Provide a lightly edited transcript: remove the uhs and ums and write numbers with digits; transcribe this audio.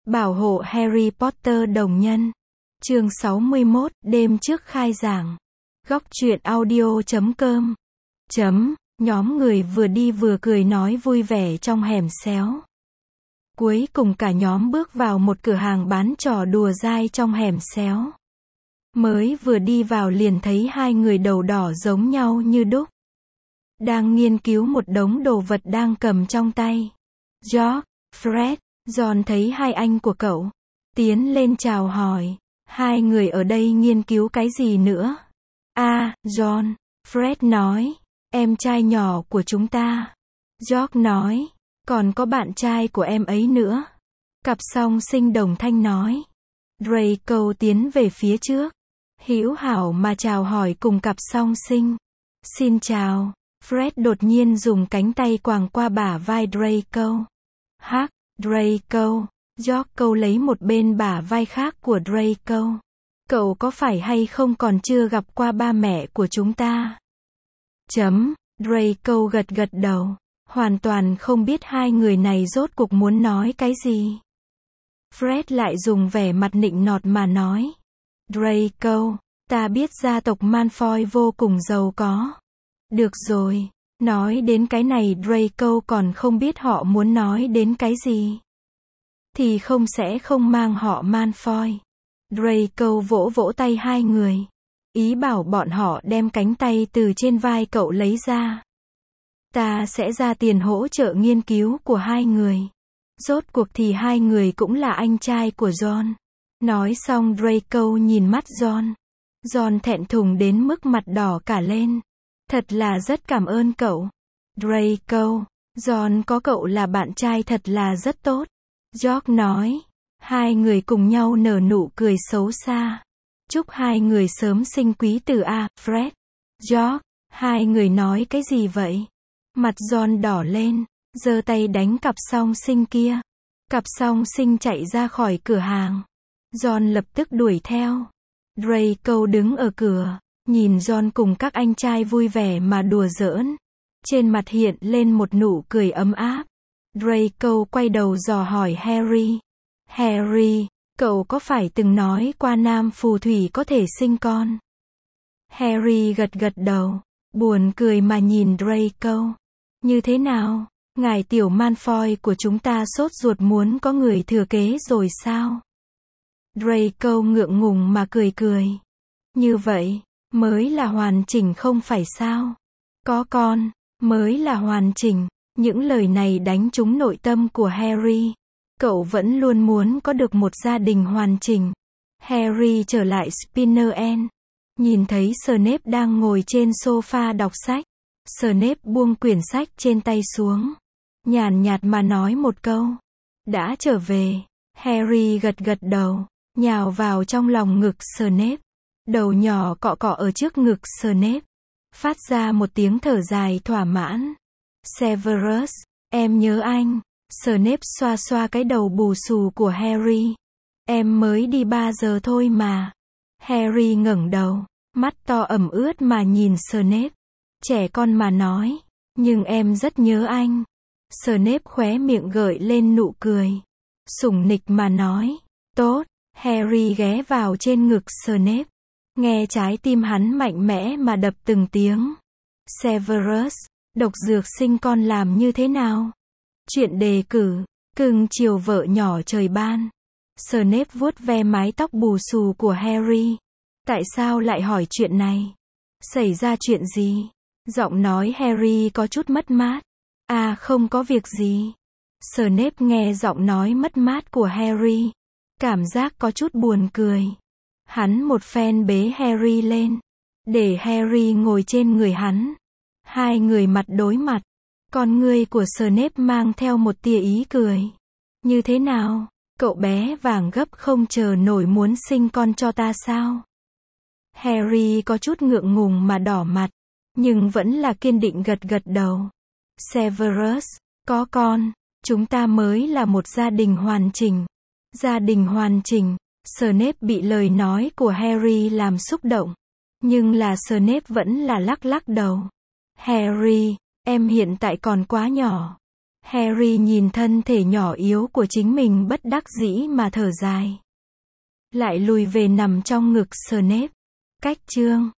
Bảo hộ Harry Potter đồng nhân. Chương 61, đêm trước khai giảng. Góc truyện audio.com. Nhóm người vừa đi vừa cười nói vui vẻ trong hẻm xéo. Cuối cùng cả nhóm bước vào một cửa hàng bán trò đùa dai trong hẻm xéo. Mới vừa đi vào liền thấy hai người đầu đỏ giống nhau như đúc. Đang nghiên cứu một đống đồ vật đang cầm trong tay. George, Fred, John thấy hai anh của cậu. Tiến lên chào hỏi. Hai người ở đây nghiên cứu cái gì nữa? John, Fred nói. Em trai nhỏ của chúng ta. George nói. Còn có bạn trai của em ấy nữa. Cặp song sinh đồng thanh nói. Draco tiến về phía trước. Hữu hảo mà chào hỏi cùng cặp song sinh. Xin chào. Fred đột nhiên dùng cánh tay quàng qua bả vai Draco. Hắc, Draco. George câu lấy một bên bả vai khác của Draco. Cậu có phải hay không còn chưa gặp qua ba mẹ của chúng ta? Draco gật gật đầu. Hoàn toàn không biết hai người này rốt cuộc muốn nói cái gì. Fred lại dùng vẻ mặt nịnh nọt mà nói. Draco, ta biết gia tộc Malfoy vô cùng giàu có. Được rồi, nói đến cái này Draco còn không biết họ muốn nói đến cái gì. Thì không sẽ không mang họ Malfoy. Draco vỗ vỗ tay hai người. Ý bảo bọn họ đem cánh tay từ trên vai cậu lấy ra. Ta sẽ ra tiền hỗ trợ nghiên cứu của hai người. Rốt cuộc thì hai người cũng là anh trai của John. Nói xong Draco nhìn mắt John. John thẹn thùng đến mức mặt đỏ cả lên. Thật là rất cảm ơn cậu. Draco, John có cậu là bạn trai thật là rất tốt. George nói. Hai người cùng nhau nở nụ cười xấu xa. Chúc hai người sớm sinh quý tử Fred. George, hai người nói cái gì vậy? Mặt John đỏ lên, giơ tay đánh cặp song sinh kia. Cặp song sinh chạy ra khỏi cửa hàng. John lập tức đuổi theo. Draco đứng ở cửa, nhìn John cùng các anh trai vui vẻ mà đùa giỡn. Trên mặt hiện lên một nụ cười ấm áp. Draco quay đầu dò hỏi Harry. Harry, cậu có phải từng nói qua nam phù thủy có thể sinh con? Harry gật gật đầu, buồn cười mà nhìn Draco. Như thế nào? Ngài tiểu Malfoy của chúng ta sốt ruột muốn có người thừa kế rồi sao? Draco ngượng ngùng mà cười cười. Như vậy, mới là hoàn chỉnh không phải sao? Có con, mới là hoàn chỉnh. Những lời này đánh trúng nội tâm của Harry. Cậu vẫn luôn muốn có được một gia đình hoàn chỉnh. Harry trở lại Spinner End. Nhìn thấy Snape đang ngồi trên sofa đọc sách. Snape buông quyển sách trên tay xuống. Nhàn nhạt mà nói một câu. Đã trở về. Harry gật gật đầu, nhào vào trong lòng ngực Snape. Đầu nhỏ cọ cọ ở trước ngực Snape. Phát ra một tiếng thở dài thỏa mãn. Severus, em nhớ anh. Snape xoa xoa cái đầu bù xù của Harry. Em mới đi 3 giờ thôi mà. Harry ngẩng đầu, mắt to ẩm ướt mà nhìn Snape. Trẻ con mà nói, nhưng em rất nhớ anh. Snape khóe miệng gợi lên nụ cười. Sủng nịch mà nói, tốt. Harry ghé vào trên ngực Snape. Nghe trái tim hắn mạnh mẽ mà đập từng tiếng. Severus, độc dược sinh con làm như thế nào? Chuyện đề cử, cưng chiều vợ nhỏ trời ban. Snape vuốt ve mái tóc bù xù của Harry. Tại sao lại hỏi chuyện này? Xảy ra chuyện gì? Giọng nói Harry có chút mất mát. Không có việc gì. Snape nghe giọng nói mất mát của Harry. Cảm giác có chút buồn cười. Hắn một phen bế Harry lên. Để Harry ngồi trên người hắn. Hai người mặt đối mặt. Con ngươi của Snape mang theo một tia ý cười. Như thế nào? Cậu bé vàng gấp không chờ nổi muốn sinh con cho ta sao? Harry có chút ngượng ngùng mà đỏ mặt. Nhưng vẫn là kiên định gật gật đầu. Severus, có con. Chúng ta mới là một gia đình hoàn chỉnh. Gia đình hoàn chỉnh. Snape bị lời nói của Harry làm xúc động. Nhưng là Snape vẫn là lắc lắc đầu. Harry, em hiện tại còn quá nhỏ. Harry nhìn thân thể nhỏ yếu của chính mình bất đắc dĩ mà thở dài. Lại lùi về nằm trong ngực Snape. Cách chương